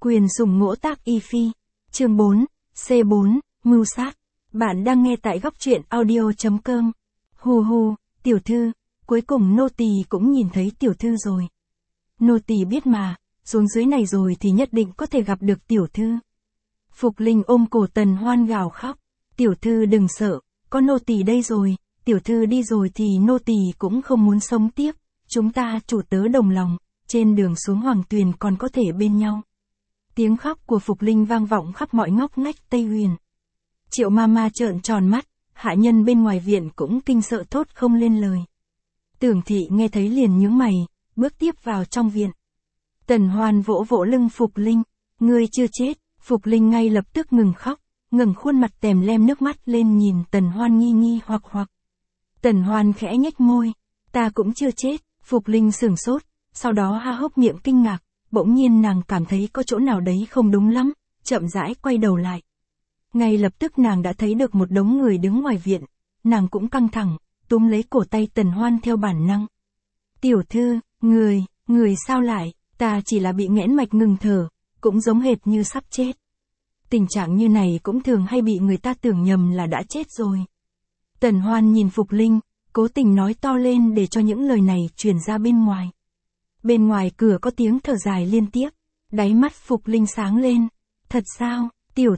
Quyền dùng ngỗ tác y phi. Chương 4, C4, mưu sát. Bạn đang nghe tại góc truyện audio.com. Hù hù, tiểu thư, cuối cùng nô tỳ cũng nhìn thấy tiểu thư rồi. Nô tỳ biết mà, xuống dưới này rồi thì nhất định có thể gặp được tiểu thư. Phục Linh ôm cổ Tần Hoan gào khóc. Tiểu thư đừng sợ, có nô tỳ đây rồi, tiểu thư đi rồi thì nô tỳ cũng không muốn sống tiếp. Chúng ta chủ tớ đồng lòng, trên đường xuống Hoàng Tuyền còn có thể bên nhau. Tiếng khóc của Phục Linh vang vọng khắp mọi ngóc ngách Tây Huyền. Triệu Mama trợn tròn mắt, hạ nhân bên ngoài viện cũng kinh sợ thốt không lên lời. Tưởng thị nghe thấy liền nhướng mày, bước tiếp vào trong viện. Tần Hoan vỗ vỗ lưng Phục Linh, ngươi chưa chết. Phục Linh ngay lập tức ngừng khóc, ngẩng khuôn mặt tèm lem nước mắt lên nhìn Tần Hoan nghi nghi hoặc hoặc. Tần Hoan khẽ nhếch môi, ta cũng chưa chết. Phục Linh sửng sốt, sau đó há hốc miệng kinh ngạc, bỗng nhiên nàng cảm thấy có chỗ nào đấy không đúng lắm, chậm rãi quay đầu lại. Ngay lập tức nàng đã thấy được một đống người đứng ngoài viện, nàng cũng căng thẳng, túm lấy cổ tay Tần Hoan theo bản năng. Tiểu thư, người sao lại, ta chỉ là bị nghẽn mạch ngừng thở, cũng giống hệt như sắp chết. Tình trạng như này cũng thường hay bị người ta tưởng nhầm là đã chết rồi. Tần Hoan nhìn Phục Linh, cố tình nói to lên để cho những lời này truyền ra bên ngoài. Bên ngoài cửa có tiếng thở dài liên tiếp, đáy mắt Phục Linh sáng lên. Thật sao, tiểu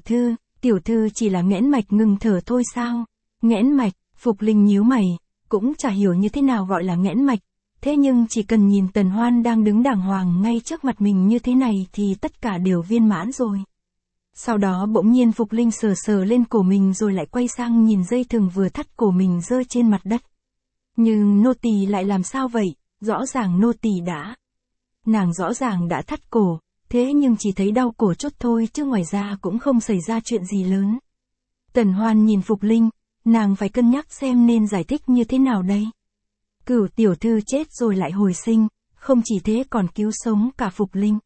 thư chỉ là nghẽn mạch ngừng thở thôi sao? Nghẽn mạch, Phục Linh nhíu mày, cũng chả hiểu như thế nào gọi là nghẽn mạch. Thế nhưng chỉ cần nhìn Tần Hoan đang đứng đàng hoàng ngay trước mặt mình như thế này thì tất cả đều viên mãn rồi. Sau đó bỗng nhiên Phục Linh sờ sờ lên cổ mình rồi lại quay sang nhìn dây thừng vừa thắt cổ mình rơi trên mặt đất. Nhưng nô tỳ lại làm sao vậy? Rõ ràng nô tỳ đã. Nàng rõ ràng đã thắt cổ, thế nhưng chỉ thấy đau cổ chút thôi chứ ngoài ra cũng không xảy ra chuyện gì lớn. Tần Hoan nhìn Phục Linh, nàng phải cân nhắc xem nên giải thích như thế nào đây. Cửu tiểu thư chết rồi lại hồi sinh, không chỉ thế còn cứu sống cả Phục Linh.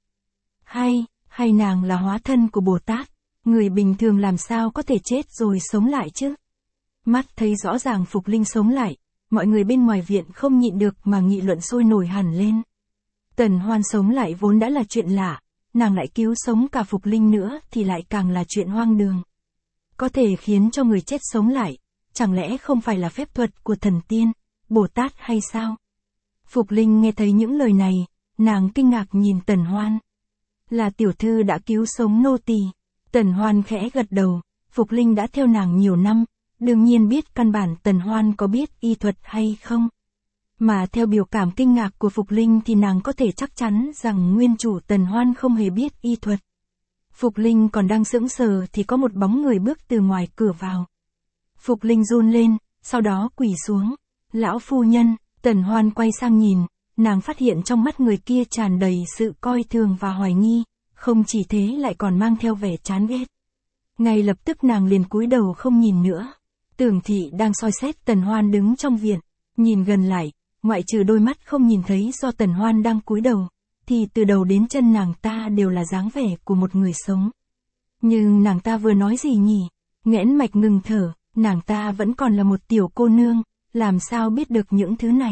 Hay nàng là hóa thân của Bồ Tát, người bình thường làm sao có thể chết rồi sống lại chứ? Mắt thấy rõ ràng Phục Linh sống lại, mọi người bên ngoài viện không nhịn được mà nghị luận sôi nổi hẳn lên. Tần Hoan sống lại vốn đã là chuyện lạ, nàng lại cứu sống cả Phục Linh nữa thì lại càng là chuyện hoang đường. Có thể khiến cho người chết sống lại, chẳng lẽ không phải là phép thuật của thần tiên, Bồ Tát hay sao? Phục Linh nghe thấy những lời này, nàng kinh ngạc nhìn Tần Hoan. Là tiểu thư đã cứu sống nô tỳ. Tần Hoan khẽ gật đầu, Phục Linh đã theo nàng nhiều năm, đương nhiên biết căn bản Tần Hoan có biết y thuật hay không. Mà theo biểu cảm kinh ngạc của Phục Linh thì nàng có thể chắc chắn rằng nguyên chủ Tần Hoan không hề biết y thuật. Phục Linh còn đang sững sờ thì có một bóng người bước từ ngoài cửa vào. Phục Linh run lên, sau đó quỳ xuống. Lão phu nhân, Tần Hoan quay sang nhìn, nàng phát hiện trong mắt người kia tràn đầy sự coi thường và hoài nghi, không chỉ thế lại còn mang theo vẻ chán ghét. Ngay lập tức nàng liền cúi đầu không nhìn nữa. Tưởng thị đang soi xét Tần Hoan đứng trong viện, nhìn gần lại, ngoại trừ đôi mắt không nhìn thấy do Tần Hoan đang cúi đầu, thì từ đầu đến chân nàng ta đều là dáng vẻ của một người sống. Nhưng nàng ta vừa nói gì nhỉ? Nghẽn mạch ngừng thở, nàng ta vẫn còn là một tiểu cô nương, làm sao biết được những thứ này?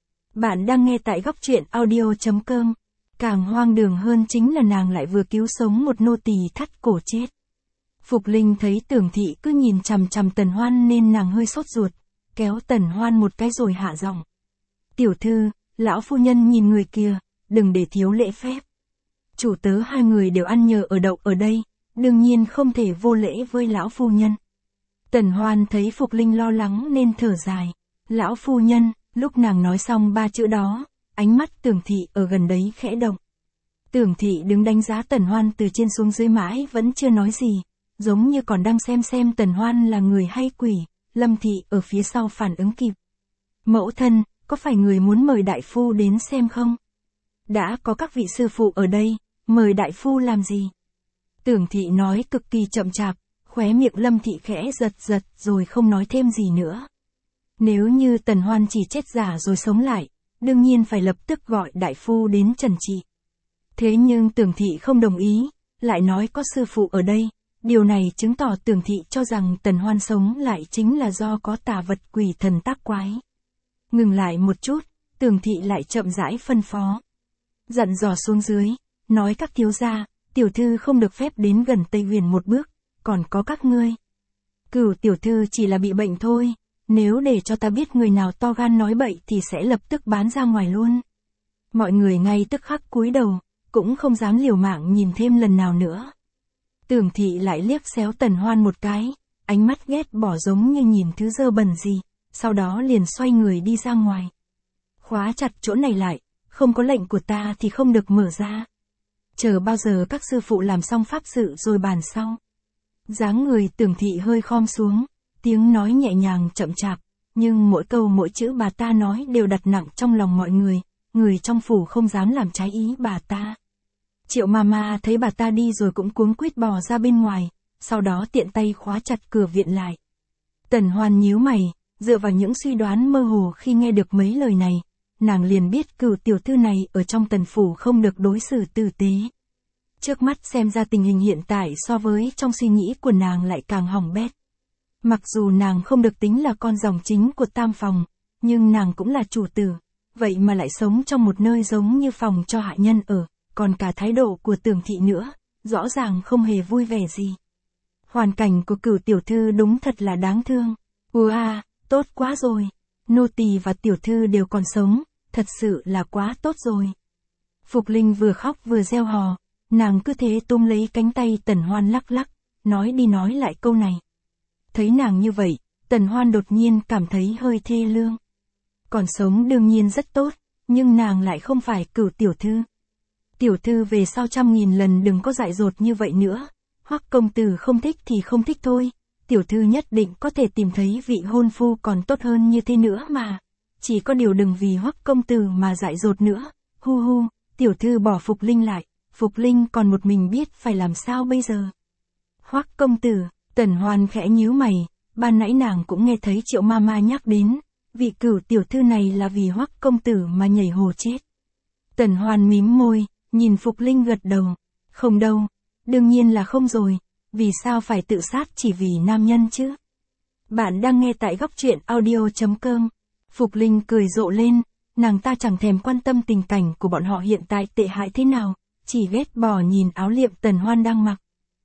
Bạn đang nghe tại góc truyện audio.com. Càng hoang đường hơn chính là nàng lại vừa cứu sống một nô tỳ thắt cổ chết. Phục Linh thấy Tưởng thị cứ nhìn chằm chằm Tần Hoan nên nàng hơi sốt ruột, kéo Tần Hoan một cái rồi hạ giọng. Tiểu thư, lão phu nhân nhìn người kia, đừng để thiếu lễ phép. Chủ tớ hai người đều ăn nhờ ở đậu ở đây, đương nhiên không thể vô lễ với lão phu nhân. Tần Hoan thấy Phục Linh lo lắng nên thở dài. Lão phu nhân, lúc nàng nói xong ba chữ đó, ánh mắt Tưởng thị ở gần đấy khẽ động. Tưởng thị đứng đánh giá Tần Hoan từ trên xuống dưới mãi vẫn chưa nói gì, giống như còn đang xem Tần Hoan là người hay quỷ. Lâm thị ở phía sau phản ứng kịp. Mẫu thân, có phải người muốn mời đại phu đến xem không? Đã có các vị sư phụ ở đây, mời đại phu làm gì? Tưởng thị nói cực kỳ chậm chạp, khóe miệng Lâm thị khẽ giật rồi không nói thêm gì nữa. Nếu như Tần Hoan chỉ chết giả rồi sống lại, đương nhiên phải lập tức gọi đại phu đến trần trị. Thế nhưng Tưởng thị không đồng ý, lại nói có sư phụ ở đây, điều này chứng tỏ Tưởng thị cho rằng Tần Hoan sống lại chính là do có tà vật quỷ thần tác quái. Ngừng lại một chút, Tưởng thị lại chậm rãi phân phó. Dặn dò xuống dưới, nói các thiếu gia, tiểu thư không được phép đến gần Tây Huyền một bước, còn có các ngươi. Cửu tiểu thư chỉ là bị bệnh thôi, nếu để cho ta biết người nào to gan nói bậy thì sẽ lập tức bán ra ngoài luôn. Mọi người ngay tức khắc cúi đầu, cũng không dám liều mạng nhìn thêm lần nào nữa. Tưởng thị lại liếc xéo Tần Hoan một cái, ánh mắt ghét bỏ giống như nhìn thứ dơ bẩn gì, sau đó liền xoay người đi ra ngoài. Khóa chặt chỗ này lại, không có lệnh của ta thì không được mở ra. Chờ bao giờ các sư phụ làm xong pháp sự rồi bàn sau. Dáng người Tưởng thị hơi khom xuống, tiếng nói nhẹ nhàng chậm chạp, nhưng mỗi câu mỗi chữ bà ta nói đều đặt nặng trong lòng mọi người trong phủ không dám làm trái ý bà ta. Triệu Mama thấy bà ta đi rồi cũng cuống quýt bò ra bên ngoài, sau đó tiện tay khóa chặt cửa viện lại. Tần Hoan nhíu mày, dựa vào những suy đoán mơ hồ khi nghe được mấy lời này, nàng liền biết Cửu tiểu thư này ở trong Tần phủ không được đối xử tử tế. Trước mắt xem ra tình hình hiện tại so với trong suy nghĩ của nàng lại càng hỏng bét. Mặc dù nàng không được tính là con dòng chính của Tam phòng, nhưng nàng cũng là chủ tử, vậy mà lại sống trong một nơi giống như phòng cho hạ nhân ở, còn cả thái độ của Tưởng thị nữa, rõ ràng không hề vui vẻ gì. Hoàn cảnh của Cửu tiểu thư đúng thật là đáng thương. Tốt quá rồi. Nô tỳ và tiểu thư đều còn sống, thật sự là quá tốt rồi. Phục Linh vừa khóc vừa reo hò, nàng cứ thế túm lấy cánh tay Tần Hoan lắc lắc, nói đi nói lại câu này. Thấy nàng như vậy, Tần Hoan đột nhiên cảm thấy hơi thê lương. Còn sống đương nhiên rất tốt, nhưng nàng lại không phải Cửu tiểu thư. Tiểu thư về sau 100.000 lần đừng có dại dột như vậy nữa, Hoắc công tử không thích thì không thích thôi, tiểu thư nhất định có thể tìm thấy vị hôn phu còn tốt hơn như thế nữa mà. Chỉ có điều đừng vì Hoắc công tử mà dại dột nữa. Tiểu thư bỏ Phục Linh lại, Phục Linh còn một mình biết phải làm sao bây giờ. Hoắc công tử, Tần Hoan khẽ nhíu mày, ban nãy nàng cũng nghe thấy Triệu Mama nhắc đến, vị Cửu tiểu thư này là vì Hoắc công tử mà nhảy hồ chết. Tần Hoan mím môi, nhìn Phục Linh gật đầu, không đâu, đương nhiên là không rồi, vì sao phải tự sát chỉ vì nam nhân chứ? Bạn đang nghe tại góc truyện audio.com. Phục Linh cười rộ lên, nàng ta chẳng thèm quan tâm tình cảnh của bọn họ hiện tại tệ hại thế nào, chỉ ghét bỏ nhìn áo liệm Tần Hoan đang mặc.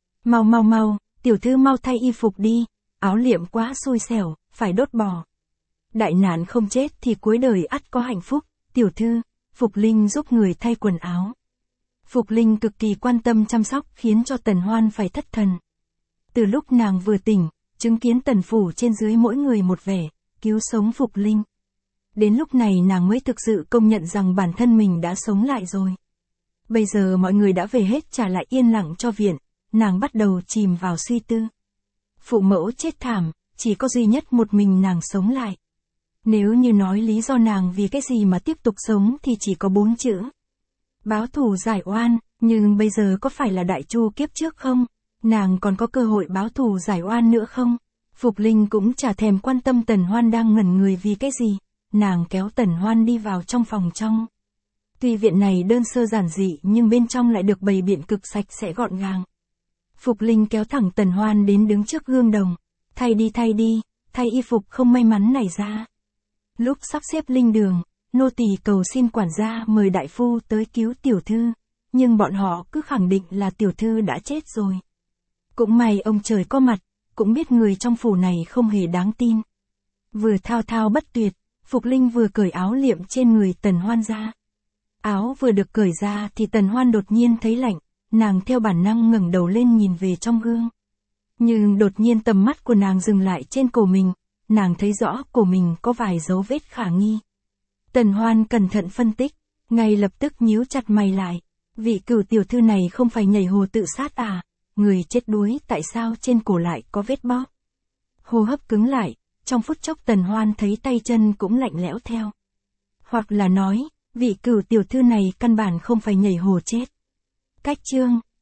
Mau, tiểu thư mau thay y phục đi, áo liệm quá xui xẻo, phải đốt bỏ. Đại nạn không chết thì cuối đời ắt có hạnh phúc, tiểu thư. Phục Linh giúp người thay quần áo. Phục Linh cực kỳ quan tâm chăm sóc khiến cho Tần Hoan phải thất thần. Từ lúc nàng vừa tỉnh, chứng kiến Tần phủ trên dưới mỗi người một vẻ, cứu sống Phục Linh. Đến lúc này nàng mới thực sự công nhận rằng bản thân mình đã sống lại rồi. Bây giờ mọi người đã về hết trả lại yên lặng cho viện, nàng bắt đầu chìm vào suy tư. Phụ mẫu chết thảm, chỉ có duy nhất một mình nàng sống lại. Nếu như nói lý do nàng vì cái gì mà tiếp tục sống thì chỉ có 4 chữ. Báo thù giải oan, nhưng bây giờ có phải là đại chu kiếp trước không? Nàng còn có cơ hội báo thù giải oan nữa không? Phục Linh cũng chả thèm quan tâm Tần Hoan đang ngẩn người vì cái gì. Nàng kéo Tần Hoan đi vào trong phòng trong. Tuy viện này đơn sơ giản dị nhưng bên trong lại được bày biện cực sạch sẽ gọn gàng. Phục Linh kéo thẳng Tần Hoan đến đứng trước gương đồng. Thay đi, thay y phục không may mắn này ra. Lúc sắp xếp linh đường, nô tỳ cầu xin quản gia mời đại phu tới cứu tiểu thư, nhưng bọn họ cứ khẳng định là tiểu thư đã chết rồi. Cũng may ông trời có mặt, cũng biết người trong phủ này không hề đáng tin. Vừa thao thao bất tuyệt, Phục Linh vừa cởi áo liệm trên người Tần Hoan ra. Áo vừa được cởi ra thì Tần Hoan đột nhiên thấy lạnh, nàng theo bản năng ngẩng đầu lên nhìn về trong gương. Nhưng đột nhiên tầm mắt của nàng dừng lại trên cổ mình, nàng thấy rõ cổ mình có vài dấu vết khả nghi. Tần Hoan cẩn thận phân tích, ngay lập tức nhíu chặt mày lại. Vị Cửu tiểu thư này không phải nhảy hồ tự sát à? Người chết đuối tại sao trên cổ lại có vết bóp? Hô hấp cứng lại, trong phút chốc Tần Hoan thấy tay chân cũng lạnh lẽo theo. Hoặc là nói, vị Cửu tiểu thư này căn bản không phải nhảy hồ chết. Cách chương